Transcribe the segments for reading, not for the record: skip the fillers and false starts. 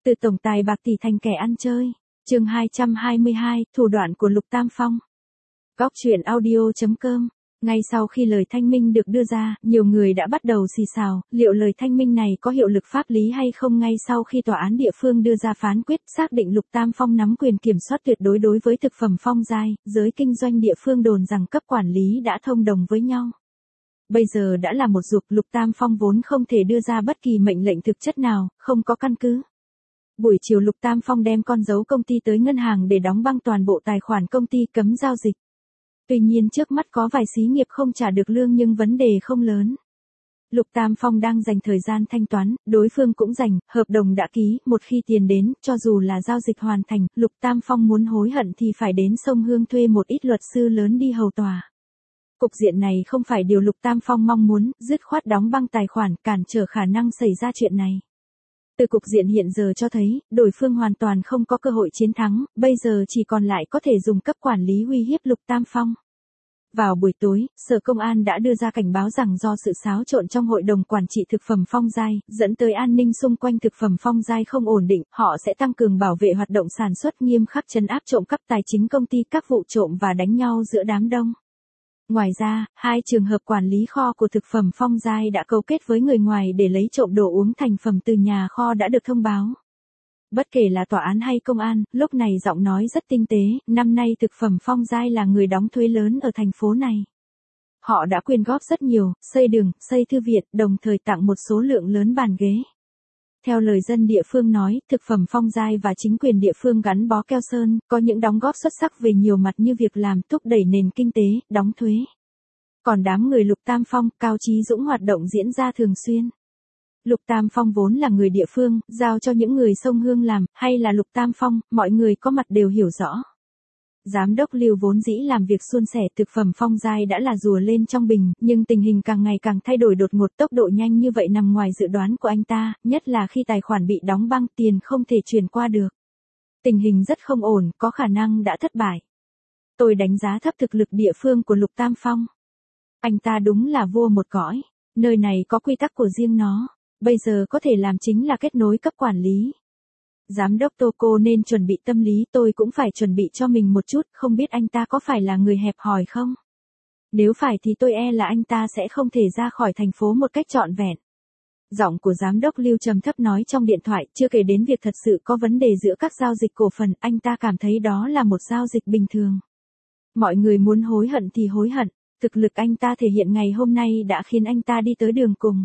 Từ tổng tài bạc tỷ thành kẻ ăn chơi. Chương 222, thủ đoạn của Lục Tam Phong. Góc truyện audio.com. Ngay sau khi lời thanh minh được đưa ra, nhiều người đã bắt đầu xì xào, liệu lời thanh minh này có hiệu lực pháp lý hay không. Ngay sau khi tòa án địa phương đưa ra phán quyết xác định Lục Tam Phong nắm quyền kiểm soát tuyệt đối đối với thực phẩm Phong Giai, giới kinh doanh địa phương đồn rằng cấp quản lý đã thông đồng với nhau. Bây giờ đã là một dục, Lục Tam Phong vốn không thể đưa ra bất kỳ mệnh lệnh thực chất nào, không có căn cứ. Buổi chiều Lục Tam Phong đem con dấu công ty tới ngân hàng để đóng băng toàn bộ tài khoản công ty, cấm giao dịch. Tuy nhiên trước mắt có vài xí nghiệp không trả được lương nhưng vấn đề không lớn. Lục Tam Phong đang dành thời gian thanh toán, đối phương cũng dành, hợp đồng đã ký, một khi tiền đến, cho dù là giao dịch hoàn thành, Lục Tam Phong muốn hối hận thì phải đến sông Hương thuê một ít luật sư lớn đi hầu tòa. Cục diện này không phải điều Lục Tam Phong mong muốn, dứt khoát đóng băng tài khoản, cản trở khả năng xảy ra chuyện này. Từ cục diện hiện giờ cho thấy, đối phương hoàn toàn không có cơ hội chiến thắng, bây giờ chỉ còn lại có thể dùng cấp quản lý uy hiếp Lục Tam Phong. Vào buổi tối, Sở Công an đã đưa ra cảnh báo rằng do sự xáo trộn trong hội đồng quản trị thực phẩm Phong Giai, dẫn tới an ninh xung quanh thực phẩm Phong Giai không ổn định, họ sẽ tăng cường bảo vệ hoạt động sản xuất, nghiêm khắc trấn áp trộm cắp tài chính công ty, các vụ trộm và đánh nhau giữa đám đông. Ngoài ra, 2 trường hợp quản lý kho của thực phẩm Phong Giai đã cấu kết với người ngoài để lấy trộm đồ uống thành phẩm từ nhà kho đã được thông báo. Bất kể là tòa án hay công an, lúc này giọng nói rất tinh tế, năm nay thực phẩm Phong Giai là người đóng thuế lớn ở thành phố này. Họ đã quyên góp rất nhiều, xây đường, xây thư viện, đồng thời tặng một số lượng lớn bàn ghế. Theo lời dân địa phương nói, thực phẩm Phong Giai và chính quyền địa phương gắn bó keo sơn, có những đóng góp xuất sắc về nhiều mặt như việc làm, thúc đẩy nền kinh tế, đóng thuế. Còn đám người Lục Tam Phong, Cao Chí Dũng hoạt động diễn ra thường xuyên. Lục Tam Phong vốn là người địa phương, giao cho những người sông Hương làm, hay là Lục Tam Phong, mọi người có mặt đều hiểu rõ. Giám đốc Lưu vốn dĩ làm việc suôn sẻ, thực phẩm Phong Giai đã là rùa lên trong bình, nhưng tình hình càng ngày càng thay đổi đột ngột, tốc độ nhanh như vậy nằm ngoài dự đoán của anh ta, nhất là khi tài khoản bị đóng băng, tiền không thể chuyển qua được. Tình hình rất không ổn, có khả năng đã thất bại. Tôi đánh giá thấp thực lực địa phương của Lục Tam Phong. Anh ta đúng là vua một cõi, nơi này có quy tắc của riêng nó, bây giờ có thể làm chính là kết nối cấp quản lý. Giám đốc Tô cô nên chuẩn bị tâm lý, tôi cũng phải chuẩn bị cho mình một chút, không biết anh ta có phải là người hẹp hòi không? Nếu phải thì tôi e là anh ta sẽ không thể ra khỏi thành phố một cách trọn vẹn. Giọng của giám đốc Lưu trầm thấp nói trong điện thoại, chưa kể đến việc thật sự có vấn đề giữa các giao dịch cổ phần, anh ta cảm thấy đó là một giao dịch bình thường. Mọi người muốn hối hận thì hối hận, thực lực anh ta thể hiện ngày hôm nay đã khiến anh ta đi tới đường cùng.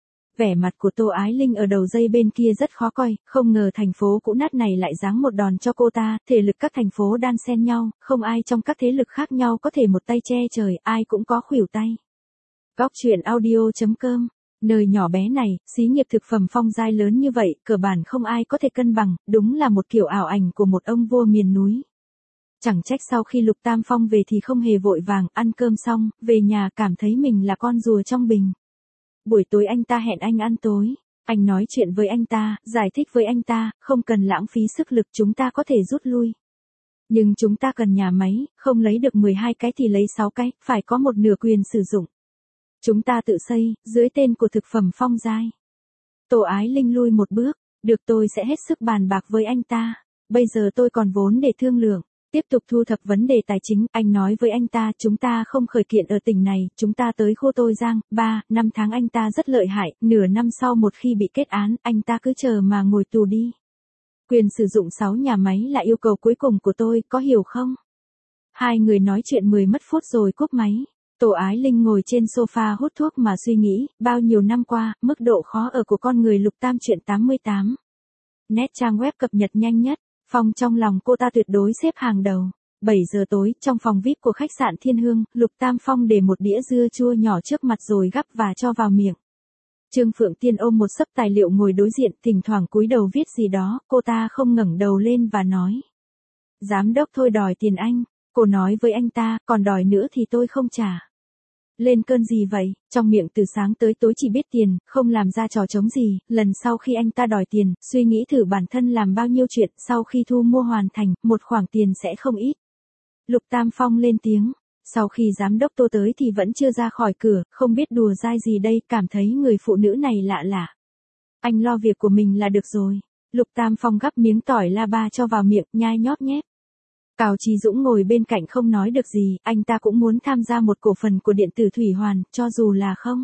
Vẻ mặt của Tô Ái Linh ở đầu dây bên kia rất khó coi, không ngờ thành phố cũ nát này lại giáng một đòn cho cô ta, thể lực các thành phố đan xen nhau, không ai trong các thế lực khác nhau có thể một tay che trời, ai cũng có khuỷu tay. Góc truyện audio.com. Nơi nhỏ bé này, xí nghiệp thực phẩm Phong Giai lớn như vậy, cơ bản không ai có thể cân bằng, đúng là một kiểu ảo ảnh của một ông vua miền núi. Chẳng trách sau khi Lục Tam Phong về thì không hề vội vàng, ăn cơm xong, về nhà cảm thấy mình là con rùa trong bình. Buổi tối anh ta hẹn anh ăn tối, anh nói chuyện với anh ta, giải thích với anh ta, không cần lãng phí sức lực, chúng ta có thể rút lui. Nhưng chúng ta cần nhà máy, không lấy được 12 cái thì lấy 6 cái, phải có một nửa quyền sử dụng. Chúng ta tự xây, dưới tên của thực phẩm Phong Giai. Tô Ái Linh lui một bước, được, tôi sẽ hết sức bàn bạc với anh ta, bây giờ tôi còn vốn để thương lượng. Tiếp tục thu thập vấn đề tài chính, anh nói với anh ta, chúng ta không khởi kiện ở tỉnh này, chúng ta tới khu Tôi Giang, 3-5 tháng anh ta rất lợi hại, nửa năm sau một khi bị kết án, anh ta cứ chờ mà ngồi tù đi. Quyền sử dụng 6 nhà máy là yêu cầu cuối cùng của tôi, có hiểu không? Hai người nói chuyện 10 mất phút rồi cúp máy. Tô Ái Linh ngồi trên sofa hút thuốc mà suy nghĩ, bao nhiêu năm qua, mức độ khó ở của con người Lục Tam chuyện 88. Net trang web cập nhật nhanh nhất. Phong trong lòng cô ta tuyệt đối xếp hàng đầu. 7 giờ tối, trong phòng VIP của khách sạn Thiên Hương, Lục Tam Phong để một đĩa dưa chua nhỏ trước mặt rồi gắp và cho vào miệng. Trương Phượng Tiên ôm một xấp tài liệu ngồi đối diện, thỉnh thoảng cúi đầu viết gì đó, cô ta không ngẩng đầu lên và nói. Giám đốc thôi đòi tiền anh, cô nói với anh ta, còn đòi nữa thì tôi không trả. Lên cơn gì vậy, trong miệng từ sáng tới tối chỉ biết tiền, không làm ra trò trống gì, lần sau khi anh ta đòi tiền, suy nghĩ thử bản thân làm bao nhiêu chuyện, sau khi thu mua hoàn thành, một khoản tiền sẽ không ít. Lục Tam Phong lên tiếng, sau khi giám đốc Tô tới thì vẫn chưa ra khỏi cửa, không biết đùa dai gì đây, cảm thấy người phụ nữ này lạ lạ. Anh lo việc của mình là được rồi. Lục Tam Phong gắp miếng tỏi la ba cho vào miệng, nhai nhóp nhép. Cao Chí Dũng ngồi bên cạnh không nói được gì, anh ta cũng muốn tham gia một cổ phần của điện tử Thủy Hoàn, cho dù là không.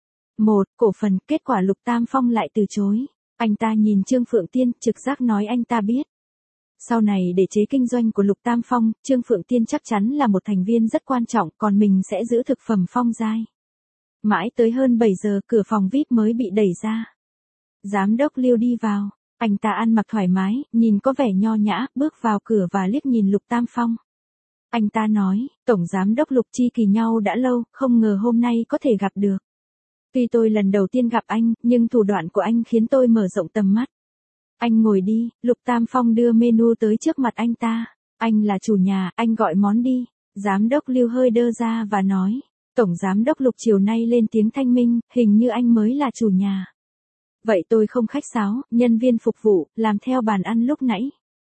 Một cổ phần, kết quả Lục Tam Phong lại từ chối. Anh ta nhìn Trương Phượng Tiên, trực giác nói anh ta biết. Sau này để chế kinh doanh của Lục Tam Phong, Trương Phượng Tiên chắc chắn là một thành viên rất quan trọng, còn mình sẽ giữ thực phẩm Phong Giai. Mãi tới hơn 7 giờ, cửa phòng VIP mới bị đẩy ra. Giám đốc Lưu đi vào, anh ta ăn mặc thoải mái, nhìn có vẻ nho nhã, bước vào cửa và liếc nhìn Lục Tam Phong. Anh ta nói, Tổng Giám đốc Lục tri kỷ nhau đã lâu, không ngờ hôm nay có thể gặp được. Tuy tôi lần đầu tiên gặp anh, nhưng thủ đoạn của anh khiến tôi mở rộng tầm mắt. Anh ngồi đi, Lục Tam Phong đưa menu tới trước mặt anh ta. Anh là chủ nhà, anh gọi món đi. Giám đốc Lưu hơi đơ ra và nói, Tổng Giám đốc Lục chiều nay lên tiếng thanh minh, hình như anh mới là chủ nhà. Vậy tôi không khách sáo, nhân viên phục vụ, làm theo bàn ăn lúc nãy.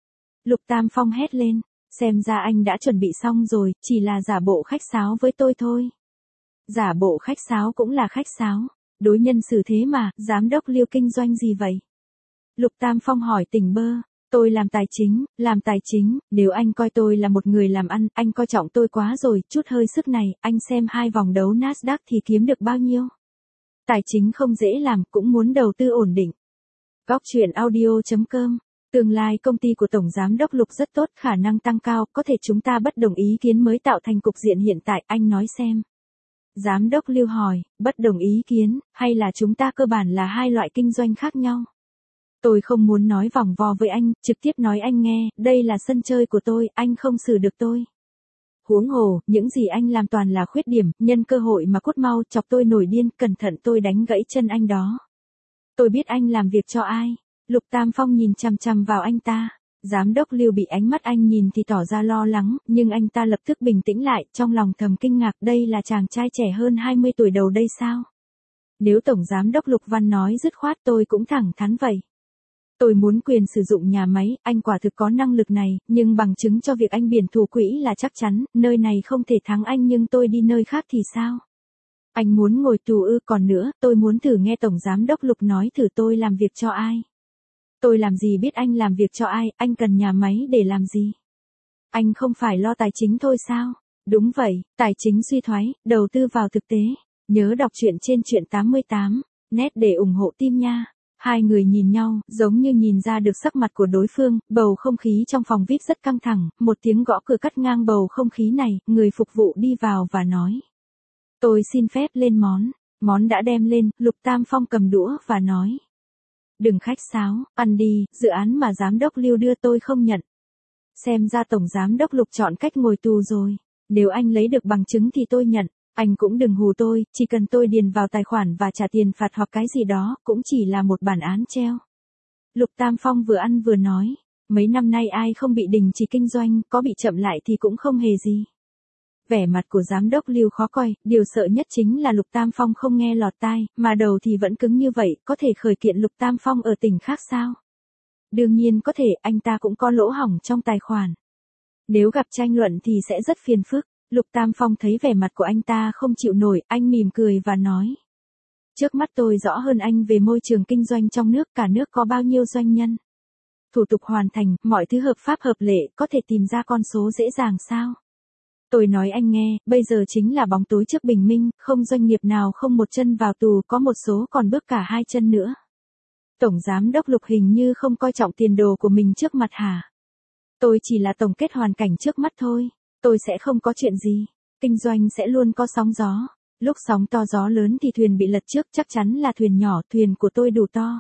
Lục Tam Phong hét lên, xem ra anh đã chuẩn bị xong rồi, chỉ là giả bộ khách sáo với tôi thôi. Giả bộ khách sáo cũng là khách sáo, đối nhân xử thế mà, Giám đốc Lưu kinh doanh gì vậy? Lục Tam Phong hỏi tỉnh bơ, tôi làm tài chính, nếu anh coi tôi là một người làm ăn, anh coi trọng tôi quá rồi, chút hơi sức này, anh xem 2 vòng đấu Nasdaq thì kiếm được bao nhiêu? Tài chính không dễ làm, cũng muốn đầu tư ổn định. Góc truyện audio.com, tương lai công ty của Tổng Giám đốc Lục rất tốt, khả năng tăng cao, có thể chúng ta bất đồng ý kiến mới tạo thành cục diện hiện tại, anh nói xem. Giám đốc Lưu hỏi, bất đồng ý kiến, hay là chúng ta cơ bản là hai loại kinh doanh khác nhau? Tôi không muốn nói vòng vo với anh, trực tiếp nói anh nghe, đây là sân chơi của tôi, anh không xử được tôi. Huống hồ, những gì anh làm toàn là khuyết điểm, nhân cơ hội mà cút mau, chọc tôi nổi điên, cẩn thận tôi đánh gãy chân anh đó. Tôi biết anh làm việc cho ai. Lục Tam Phong nhìn chằm chằm vào anh ta. Giám đốc Lưu bị ánh mắt anh nhìn thì tỏ ra lo lắng, nhưng anh ta lập tức bình tĩnh lại, trong lòng thầm kinh ngạc, đây là chàng trai trẻ hơn 20 tuổi đầu đây sao? Nếu Tổng Giám đốc Lục Văn nói dứt khoát tôi cũng thẳng thắn vậy. Tôi muốn quyền sử dụng nhà máy, anh quả thực có năng lực này, nhưng bằng chứng cho việc anh biển thủ quỹ là chắc chắn, nơi này không thể thắng anh nhưng tôi đi nơi khác thì sao? Anh muốn ngồi tù ư? Còn nữa, tôi muốn thử nghe Tổng Giám đốc Lục nói thử tôi làm việc cho ai. Tôi làm gì biết anh làm việc cho ai, anh cần nhà máy để làm gì? Anh không phải lo tài chính thôi sao? Đúng vậy, tài chính suy thoái, đầu tư vào thực tế. Nhớ đọc truyện trên truyện 88, net để ủng hộ team nha. Hai người nhìn nhau, giống như nhìn ra được sắc mặt của đối phương, bầu không khí trong phòng VIP rất căng thẳng, một tiếng gõ cửa cắt ngang bầu không khí này, người phục vụ đi vào và nói. Tôi xin phép lên món. Món đã đem lên, Lục Tam Phong cầm đũa và nói. Đừng khách sáo, ăn đi, dự án mà Giám đốc Lưu đưa tôi không nhận. Xem ra Tổng Giám đốc Lục chọn cách ngồi tù rồi. Nếu anh lấy được bằng chứng thì tôi nhận. Anh cũng đừng hù tôi, chỉ cần tôi điền vào tài khoản và trả tiền phạt hoặc cái gì đó, cũng chỉ là một bản án treo. Lục Tam Phong vừa ăn vừa nói, mấy năm nay ai không bị đình chỉ kinh doanh, có bị chậm lại thì cũng không hề gì. Vẻ mặt của Giám đốc Lưu khó coi, điều sợ nhất chính là Lục Tam Phong không nghe lọt tai, mà đầu thì vẫn cứng như vậy, có thể khởi kiện Lục Tam Phong ở tỉnh khác sao? Đương nhiên có thể, anh ta cũng có lỗ hổng trong tài khoản. Nếu gặp tranh luận thì sẽ rất phiền phức. Lục Tam Phong thấy vẻ mặt của anh ta không chịu nổi, anh mỉm cười và nói. Trước mắt tôi rõ hơn anh về môi trường kinh doanh trong nước, cả nước có bao nhiêu doanh nhân. Thủ tục hoàn thành, mọi thứ hợp pháp hợp lệ, có thể tìm ra con số dễ dàng sao? Tôi nói anh nghe, bây giờ chính là bóng tối trước bình minh, không doanh nghiệp nào không một chân vào tù, có một số còn bước cả 2 chân nữa. Tổng Giám đốc Lục hình như không coi trọng tiền đồ của mình trước mặt hả? Tôi chỉ là tổng kết hoàn cảnh trước mắt thôi. Tôi sẽ không có chuyện gì. Kinh doanh sẽ luôn có sóng gió. Lúc sóng to gió lớn thì thuyền bị lật trước, chắc chắn là thuyền nhỏ, thuyền của tôi đủ to.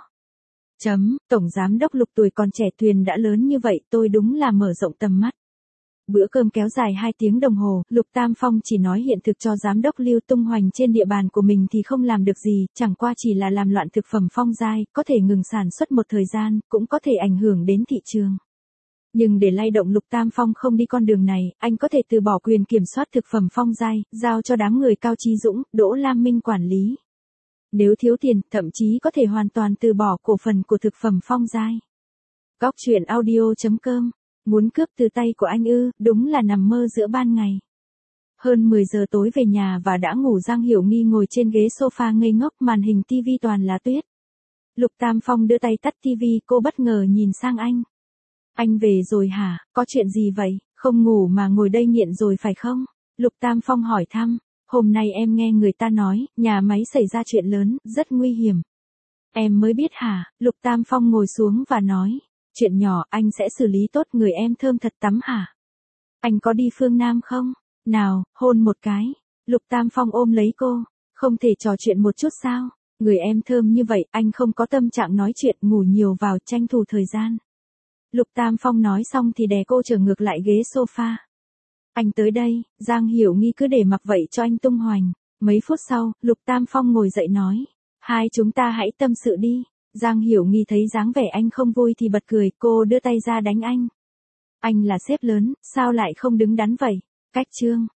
Tổng Giám đốc Lục tuổi còn trẻ, thuyền đã lớn như vậy, tôi đúng là mở rộng tầm mắt. Bữa cơm kéo dài 2 tiếng đồng hồ, Lục Tam Phong chỉ nói hiện thực cho Giám đốc Lưu tung hoành trên địa bàn của mình thì không làm được gì, chẳng qua chỉ là làm loạn thực phẩm Phong Giai, có thể ngừng sản xuất một thời gian, cũng có thể ảnh hưởng đến thị trường. Nhưng để lay động Lục Tam Phong không đi con đường này, anh có thể từ bỏ quyền kiểm soát thực phẩm Phong Giai, giao cho đám người Cao Chí Dũng, Đỗ Lam Minh quản lý. Nếu thiếu tiền, thậm chí có thể hoàn toàn từ bỏ cổ phần của thực phẩm Phong Giai. Góc truyện audio.com, muốn cướp từ tay của anh ư, đúng là nằm mơ giữa ban ngày. Hơn 10 giờ tối về nhà và đã ngủ, Giang Hiểu Nghi ngồi trên ghế sofa ngây ngốc, màn hình TV toàn là tuyết. Lục Tam Phong đưa tay tắt tivi, cô bất ngờ nhìn sang anh. Anh về rồi hả, có chuyện gì vậy, không ngủ mà ngồi đây nghiện rồi phải không? Lục Tam Phong hỏi thăm, hôm nay em nghe người ta nói, nhà máy xảy ra chuyện lớn, rất nguy hiểm. Em mới biết hả, Lục Tam Phong ngồi xuống và nói, chuyện nhỏ anh sẽ xử lý tốt, người em thơm thật tắm hả? Anh có đi phương Nam không? Nào, hôn một cái. Lục Tam Phong ôm lấy cô, không thể trò chuyện một chút sao? Người em thơm như vậy, anh không có tâm trạng nói chuyện, ngủ nhiều vào, tranh thủ thời gian. Lục Tam Phong nói xong thì đè cô trở ngược lại ghế sofa. Anh tới đây, Giang Hiểu Nghi cứ để mặc vậy cho anh tung hoành. Mấy phút sau, Lục Tam Phong ngồi dậy nói, hai chúng ta hãy tâm sự đi. Giang Hiểu Nghi thấy dáng vẻ anh không vui thì bật cười, cô đưa tay ra đánh anh. Anh là sếp lớn, sao lại không đứng đắn vậy? Cách chương